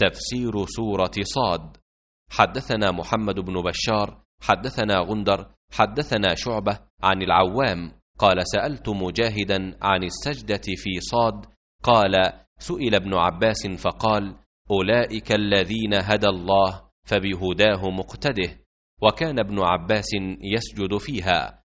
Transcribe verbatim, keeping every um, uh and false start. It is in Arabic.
تفسير سورة صاد. حدثنا محمد بن بشار حدثنا غندر حدثنا شعبة عن العوام قال سألت مجاهدا عن السجدة في صاد، قال سئل ابن عباس فقال أولئك الذين هدى الله فبهداه مقتده، وكان ابن عباس يسجد فيها